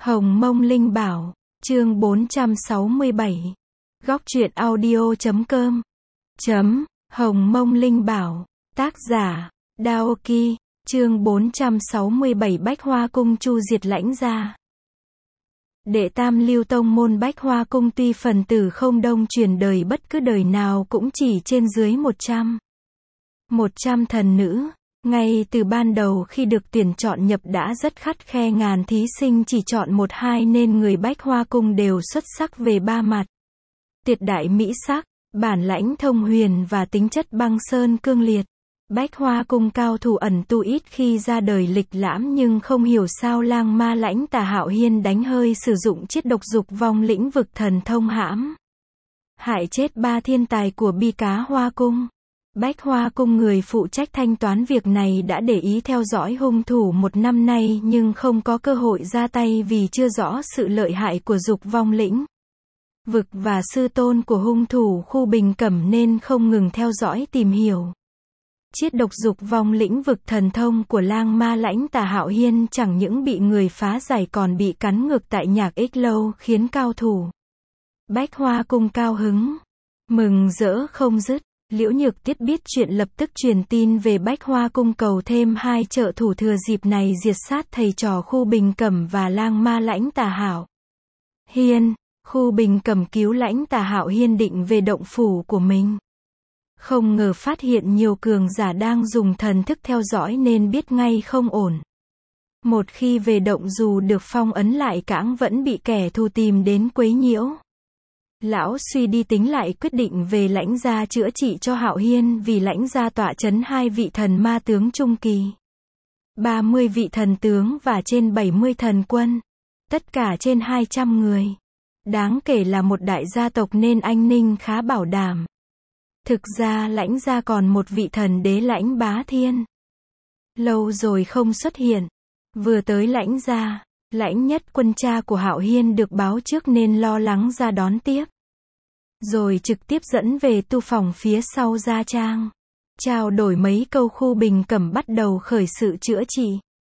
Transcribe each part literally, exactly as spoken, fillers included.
Hồng Mông Linh Bảo, chương bốn trăm sáu mươi bảy. Góc truyện audio chấm com. Chấm, Hồng Mông Linh Bảo, tác giả, Daoki, chương bốn trăm sáu mươi bảy Bách Hoa Cung chu diệt lãnh gia. Đệ tam lưu tông môn Bách Hoa Cung tuy phần tử không đông, truyền đời bất cứ đời nào cũng chỉ trên dưới một trăm. một trăm thần nữ. Ngay từ ban đầu khi được tuyển chọn nhập đã rất khắt khe, ngàn thí sinh chỉ chọn một hai nên người Bách Hoa Cung đều xuất sắc về ba mặt. Tuyệt đại mỹ sắc, bản lãnh thông huyền và tính chất băng sơn cương liệt. Bách Hoa Cung cao thủ ẩn tu ít khi ra đời lịch lãm, nhưng không hiểu sao lang ma lãnh tà Hạo Hiên đánh hơi sử dụng chiết độc dục vong lĩnh vực thần thông hãm hại chết ba thiên tài của Bi Cá Hoa Cung. Bách Hoa Cung người phụ trách thanh toán việc này đã để ý theo dõi hung thủ một năm nay nhưng không có cơ hội ra tay vì chưa rõ sự lợi hại của dục vong lĩnh vực và sư tôn của hung thủ Khu Bình Cẩm nên không ngừng theo dõi tìm hiểu. Chiết độc dục vong lĩnh vực thần thông của lang ma lãnh tà Hạo Hiên chẳng những bị người phá giải còn bị cắn ngược tại Nhạc Ích Lâu, khiến cao thủ Bách Hoa Cung cao hứng, mừng rỡ không dứt. Liễu Nhược Tiết biết chuyện lập tức truyền tin về Bách Hoa Cung cầu thêm hai trợ thủ thừa dịp này diệt sát thầy trò Khu Bình Cẩm và lang ma lãnh tà Hạo Hiên. Khu Bình Cẩm cứu lãnh tà Hạo Hiên định về động phủ của mình. Không ngờ phát hiện nhiều cường giả đang dùng thần thức theo dõi nên biết ngay không ổn. Một khi về động dù được phong ấn lại cãng vẫn bị kẻ thù tìm đến quấy nhiễu. Lão suy đi tính lại quyết định về lãnh gia chữa trị cho Hạo Hiên, vì lãnh gia tọa chấn hai vị thần ma tướng trung kỳ, ba mươi vị thần tướng và trên bảy mươi thần quân, tất cả trên hai trăm người. Đáng kể là một đại gia tộc nên an ninh khá bảo đảm. Thực ra lãnh gia còn một vị thần đế Lãnh Bá Thiên. Lâu rồi không xuất hiện. Vừa tới lãnh gia, Lãnh Nhất Quân cha của Hạo Hiên được báo trước nên lo lắng ra đón tiếp. Rồi trực tiếp dẫn về tu phòng phía sau gia trang. Trao đổi mấy câu Khu Bình Cẩm bắt đầu khởi sự chữa trị.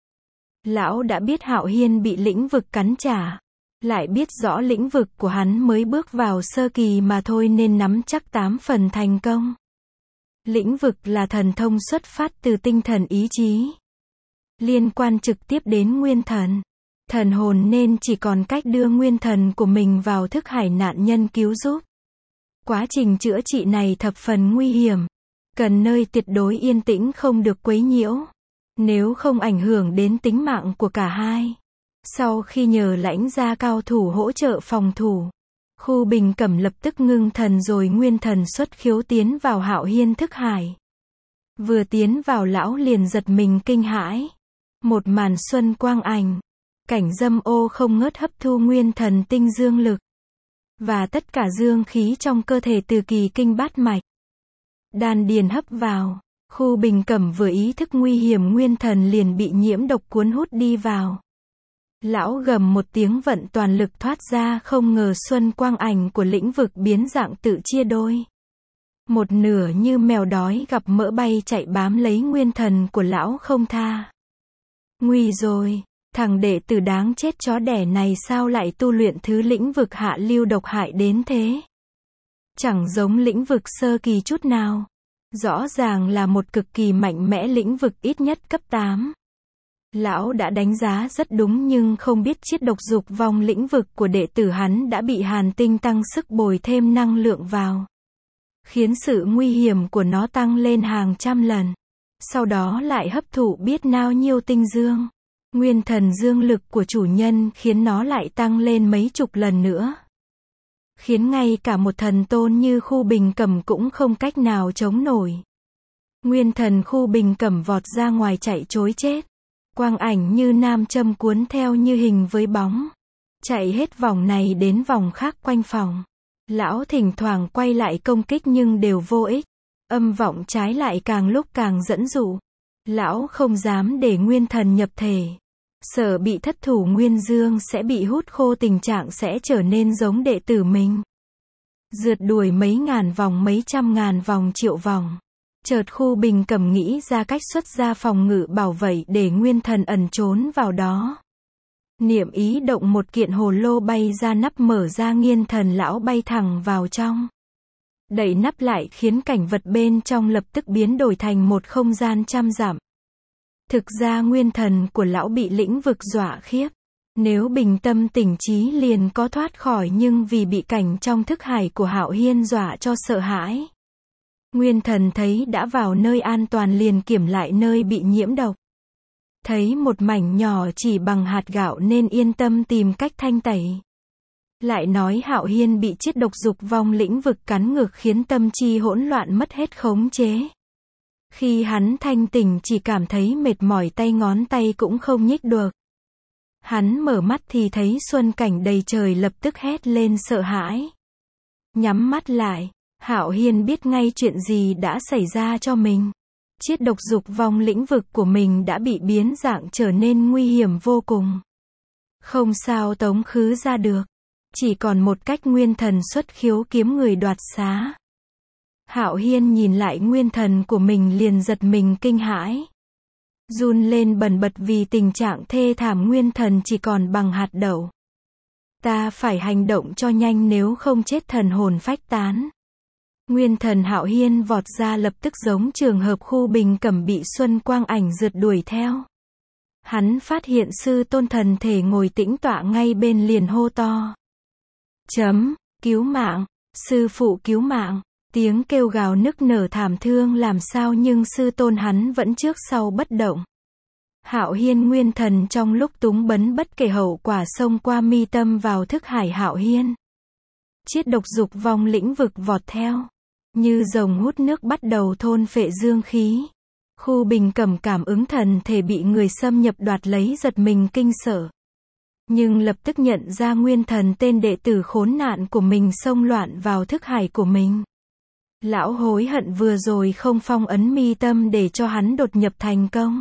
Lão đã biết Hạo Hiên bị lĩnh vực cắn trả. Lại biết rõ lĩnh vực của hắn mới bước vào sơ kỳ mà thôi nên nắm chắc tám phần thành công. Lĩnh vực là thần thông xuất phát từ tinh thần ý chí, liên quan trực tiếp đến nguyên thần, thần hồn nên chỉ còn cách đưa nguyên thần của mình vào thức hải nạn nhân cứu giúp. Quá trình chữa trị này thập phần nguy hiểm, cần nơi tuyệt đối yên tĩnh không được quấy nhiễu, nếu không ảnh hưởng đến tính mạng của cả hai. Sau khi nhờ lãnh gia cao thủ hỗ trợ phòng thủ, Khu Bình Cẩm lập tức ngưng thần rồi nguyên thần xuất khiếu tiến vào Hạo Hiên thức hải. Vừa tiến vào lão liền giật mình kinh hãi. Một màn xuân quang ảnh, cảnh dâm ô không ngớt hấp thu nguyên thần tinh dương lực và tất cả dương khí trong cơ thể từ kỳ kinh bát mạch, đan điền hấp vào. Khu Bình Cẩm vừa ý thức nguy hiểm nguyên thần liền bị nhiễm độc cuốn hút đi vào. Lão gầm một tiếng vận toàn lực thoát ra, không ngờ xuân quang ảnh của lĩnh vực biến dạng tự chia đôi. Một nửa như mèo đói gặp mỡ bay chạy bám lấy nguyên thần của lão không tha. Nguy rồi, thằng đệ tử đáng chết chó đẻ này sao lại tu luyện thứ lĩnh vực hạ lưu độc hại đến thế? Chẳng giống lĩnh vực sơ kỳ chút nào. Rõ ràng là một cực kỳ mạnh mẽ lĩnh vực ít nhất cấp tám. Lão đã đánh giá rất đúng nhưng không biết chiết độc dục vong lĩnh vực của đệ tử hắn đã bị hàn tinh tăng sức bồi thêm năng lượng vào, khiến sự nguy hiểm của nó tăng lên hàng trăm lần. Sau đó lại hấp thụ biết bao nhiêu tinh dương, nguyên thần dương lực của chủ nhân khiến nó lại tăng lên mấy chục lần nữa. Khiến ngay cả một thần tôn như Khu Bình Cẩm cũng không cách nào chống nổi. Nguyên thần Khu Bình Cẩm vọt ra ngoài chạy trối chết. Quang ảnh như nam châm cuốn theo như hình với bóng. Chạy hết vòng này đến vòng khác quanh phòng. Lão thỉnh thoảng quay lại công kích nhưng đều vô ích. Âm vọng trái lại càng lúc càng dẫn dụ. Lão không dám để nguyên thần nhập thể. Sợ bị thất thủ nguyên dương sẽ bị hút khô, tình trạng sẽ trở nên giống đệ tử mình. Rượt đuổi mấy ngàn vòng, mấy trăm ngàn vòng, triệu vòng. Chợt Khu Bình Cẩm nghĩ ra cách xuất ra phòng ngự bảo vệ để nguyên thần ẩn trốn vào đó. Niệm ý động một kiện hồ lô bay ra, nắp mở ra, Nguyên Thần lão bay thẳng vào trong. Đẩy nắp lại khiến cảnh vật bên trong lập tức biến đổi thành một không gian trăm dặm. Thực ra nguyên thần của lão bị lĩnh vực dọa khiếp. Nếu bình tâm tỉnh trí liền có thoát khỏi, nhưng vì bị cảnh trong thức hải của Hạo Hiên dọa cho sợ hãi. Nguyên thần thấy đã vào nơi an toàn liền kiểm lại nơi bị nhiễm độc. Thấy một mảnh nhỏ chỉ bằng hạt gạo nên yên tâm tìm cách thanh tẩy. Lại nói Hạo Hiên bị chiết độc dục vong lĩnh vực cắn ngược khiến tâm trí hỗn loạn, mất hết khống chế. Khi hắn thanh tỉnh chỉ cảm thấy mệt mỏi, tay ngón tay cũng không nhích được. Hắn mở mắt thì thấy xuân cảnh đầy trời, lập tức hét lên sợ hãi. Nhắm mắt lại, Hạo Hiên biết ngay chuyện gì đã xảy ra cho mình. Chiết độc dục vong lĩnh vực của mình đã bị biến dạng trở nên nguy hiểm vô cùng. Không sao tống khứ ra được. Chỉ còn một cách, nguyên thần xuất khiếu kiếm người đoạt xá. Hạo Hiên nhìn lại nguyên thần của mình liền giật mình kinh hãi. Run lên bần bật vì tình trạng thê thảm, nguyên thần chỉ còn bằng hạt đậu. Ta phải hành động cho nhanh nếu không chết thần hồn phách tán. Nguyên thần Hạo Hiên vọt ra, lập tức giống trường hợp Khu Bình Cẩm bị Xuân Quang Ảnh rượt đuổi theo. Hắn phát hiện sư tôn thần thể ngồi tĩnh tọa ngay bên liền hô to. Chấm, cứu mạng, sư phụ cứu mạng. Tiếng kêu gào nức nở thảm thương làm sao nhưng sư tôn hắn vẫn trước sau bất động. Hạo Hiên nguyên thần trong lúc túng bấn bất kể hậu quả xông qua mi tâm vào thức hải Hạo Hiên. Chiết độc dục vong lĩnh vực vọt theo. Như rồng hút nước bắt đầu thôn phệ dương khí. Khu Bình Cẩm cảm ứng thần thể bị người xâm nhập đoạt lấy, giật mình kinh sợ. Nhưng lập tức nhận ra nguyên thần tên đệ tử khốn nạn của mình xông loạn vào thức hải của mình. Lão hối hận vừa rồi không phong ấn mi tâm để cho hắn đột nhập thành công.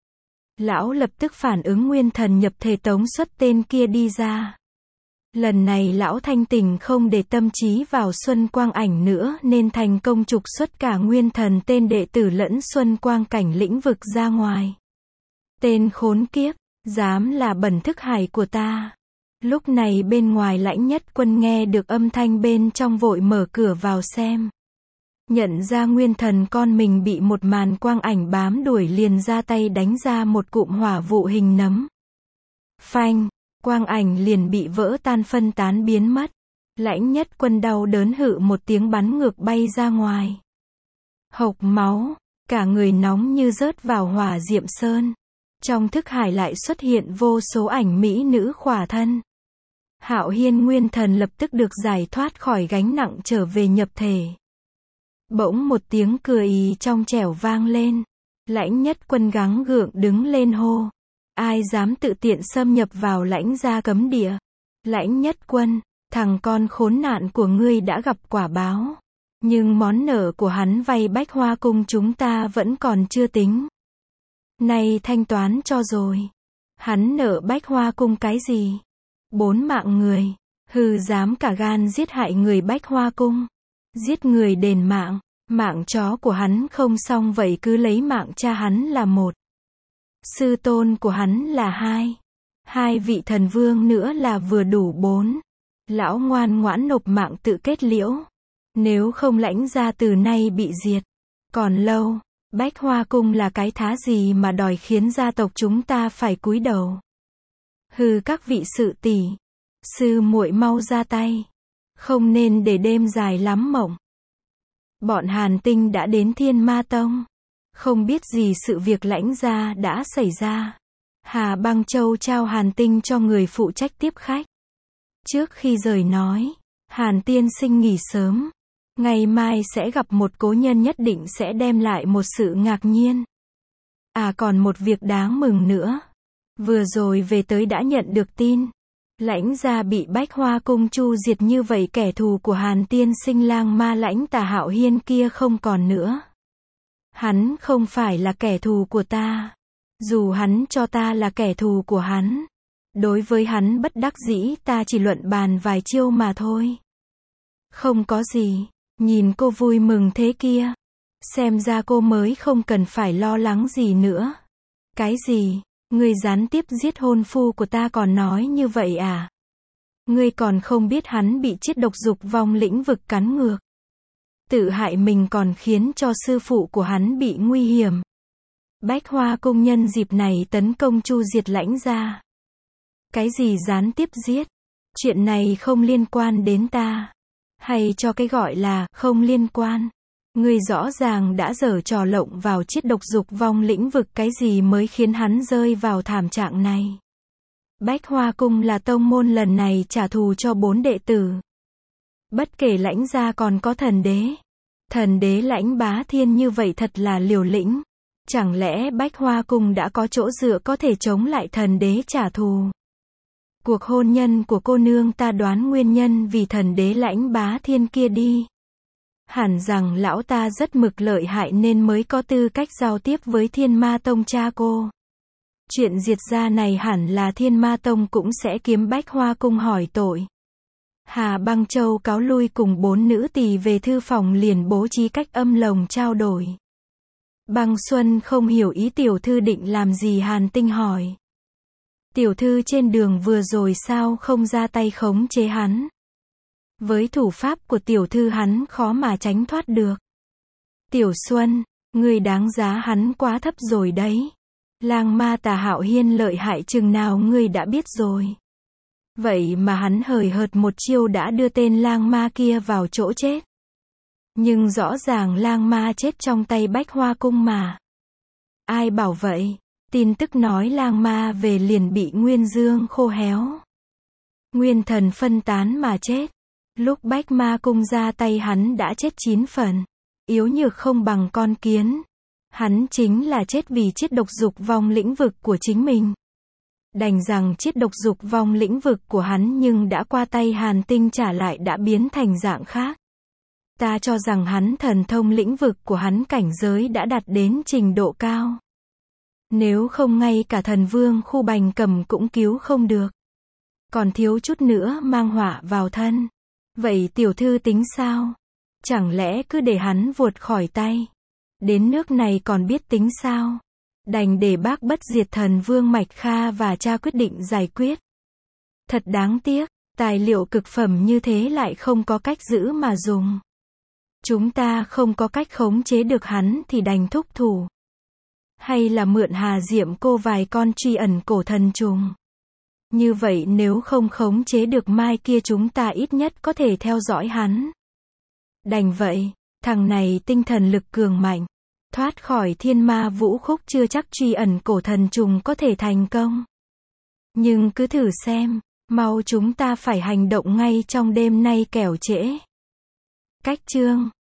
Lão lập tức phản ứng, nguyên thần nhập thể tống xuất tên kia đi ra. Lần này lão thanh tỉnh không để tâm trí vào Xuân Quang Ảnh nữa nên thành công trục xuất cả nguyên thần tên đệ tử lẫn Xuân Quang Cảnh lĩnh vực ra ngoài. Tên khốn kiếp, dám là bẩn thức hải của ta. Lúc này bên ngoài Lãnh Nhất Quân nghe được âm thanh bên trong vội mở cửa vào xem. Nhận ra nguyên thần con mình bị một màn quang ảnh bám đuổi liền ra tay đánh ra một cụm hỏa vụ hình nấm. Phanh, quang ảnh liền bị vỡ tan phân tán biến mất. Lãnh Nhất Quân đau đớn hự một tiếng bắn ngược bay ra ngoài. Hộc máu, cả người nóng như rớt vào hỏa diệm sơn. Trong thức hải lại xuất hiện vô số ảnh mỹ nữ khỏa thân. Hạo Hiên nguyên thần lập tức được giải thoát khỏi gánh nặng trở về nhập thể. Bỗng một tiếng cười ý trong trẻo vang lên. Lãnh Nhất Quân gắng gượng đứng lên hô. Ai dám tự tiện xâm nhập vào Lãnh gia cấm địa? Lãnh Nhất Quân, thằng con khốn nạn của ngươi đã gặp quả báo. Nhưng món nợ của hắn vay Bách Hoa Cung chúng ta vẫn còn chưa tính. Nay thanh toán cho rồi. Hắn nợ Bách Hoa Cung cái gì? Bốn mạng người. Hừ, dám cả gan giết hại người Bách Hoa Cung. Giết người đền mạng. Mạng chó của hắn không xong vậy cứ lấy mạng cha hắn là một. Sư tôn của hắn là hai. Hai vị thần vương nữa là vừa đủ bốn. Lão ngoan ngoãn nộp mạng tự kết liễu. Nếu không Lãnh gia từ nay bị diệt. Còn lâu. Bách Hoa Cung là cái thá gì mà đòi khiến gia tộc chúng ta phải cúi đầu. Hừ, các vị sự tỷ. Sư muội mau ra tay. Không nên để đêm dài lắm mộng. Bọn Hàn Tinh đã đến Thiên Ma Tông. Không biết gì sự việc Lãnh gia đã xảy ra. Hà Băng Châu trao Hàn Tinh cho người phụ trách tiếp khách. Trước khi rời nói, Hàn tiên sinh nghỉ sớm. Ngày mai sẽ gặp một cố nhân nhất định sẽ đem lại một sự ngạc nhiên. À còn một việc đáng mừng nữa. Vừa rồi về tới đã nhận được tin. Lãnh gia bị Bách Hoa Cung chu diệt, như vậy kẻ thù của Hàn tiên sinh lang ma Lãnh Tà Hạo Hiên kia không còn nữa. Hắn không phải là kẻ thù của ta. Dù hắn cho ta là kẻ thù của hắn. Đối với hắn bất đắc dĩ ta chỉ luận bàn vài chiêu mà thôi. Không có gì. Nhìn cô vui mừng thế kia. Xem ra cô mới không cần phải lo lắng gì nữa. Cái gì? Ngươi gián tiếp giết hôn phu của ta còn nói như vậy à? Ngươi còn không biết hắn bị chiết độc dục vong lĩnh vực cắn ngược. Tự hại mình còn khiến cho sư phụ của hắn bị nguy hiểm. Bách Hoa Cung nhân dịp này tấn công Chu Diệt Lãnh gia. Cái gì gián tiếp giết? Chuyện này không liên quan đến ta. Hay cho cái gọi là không liên quan. Ngươi rõ ràng đã giở trò lộng vào chiết độc dục vong lĩnh vực, cái gì mới khiến hắn rơi vào thảm trạng này. Bách Hoa Cung là tông môn lần này trả thù cho bốn đệ tử. Bất kể Lãnh gia còn có thần đế. Thần đế Lãnh Bá Thiên như vậy thật là liều lĩnh. Chẳng lẽ Bách Hoa Cung đã có chỗ dựa có thể chống lại thần đế trả thù? Cuộc hôn nhân của cô nương ta đoán nguyên nhân vì thần đế Lãnh Bá Thiên kia đi. Hẳn rằng lão ta rất mực lợi hại nên mới có tư cách giao tiếp với Thiên Ma Tông cha cô. Chuyện diệt gia này hẳn là Thiên Ma Tông cũng sẽ kiếm Bách Hoa Cung hỏi tội. Hà Băng Châu cáo lui cùng bốn nữ tỳ về thư phòng liền bố trí cách âm lồng trao đổi. Băng Xuân không hiểu ý tiểu thư định làm gì, Hàn Tinh hỏi. Tiểu thư trên đường vừa rồi sao không ra tay khống chế hắn? Với thủ pháp của tiểu thư hắn khó mà tránh thoát được. Tiểu Xuân, ngươi đáng giá hắn quá thấp rồi đấy. Lang ma Tà Hạo Hiên lợi hại chừng nào ngươi đã biết rồi. Vậy mà hắn hời hợt một chiêu đã đưa tên lang ma kia vào chỗ chết. Nhưng rõ ràng lang ma chết trong tay Bách Hoa Cung mà. Ai bảo vậy? Tin tức nói lang ma về liền bị Nguyên Dương khô héo. Nguyên thần phân tán mà chết. Lúc Bách Ma Cung ra tay hắn đã chết chín phần. Yếu nhược không bằng con kiến. Hắn chính là chết vì chiết độc dục vong lĩnh vực của chính mình. Đành rằng chiết độc dục vong lĩnh vực của hắn nhưng đã qua tay Hàn Tinh trả lại đã biến thành dạng khác. Ta cho rằng hắn thần thông lĩnh vực của hắn cảnh giới đã đạt đến trình độ cao. Nếu không ngay cả thần vương Khu Bành Cầm cũng cứu không được. Còn thiếu chút nữa mang họa vào thân. Vậy tiểu thư tính sao? Chẳng lẽ cứ để hắn vuột khỏi tay? Đến nước này còn biết tính sao? Đành để bác Bất Diệt Thần Vương Mạch Kha và cha quyết định giải quyết. Thật đáng tiếc, tài liệu cực phẩm như thế lại không có cách giữ mà dùng. Chúng ta không có cách khống chế được hắn thì đành thúc thủ. Hay là mượn Hà Diệm Cô vài con truy ẩn cổ thần trùng. Như vậy nếu không khống chế được mai kia chúng ta ít nhất có thể theo dõi hắn. Đành vậy, thằng này tinh thần lực cường mạnh. Thoát khỏi thiên ma vũ khúc chưa chắc truy ẩn cổ thần trùng có thể thành công. Nhưng cứ thử xem, mau chúng ta phải hành động ngay trong đêm nay kẻo trễ. Cách chương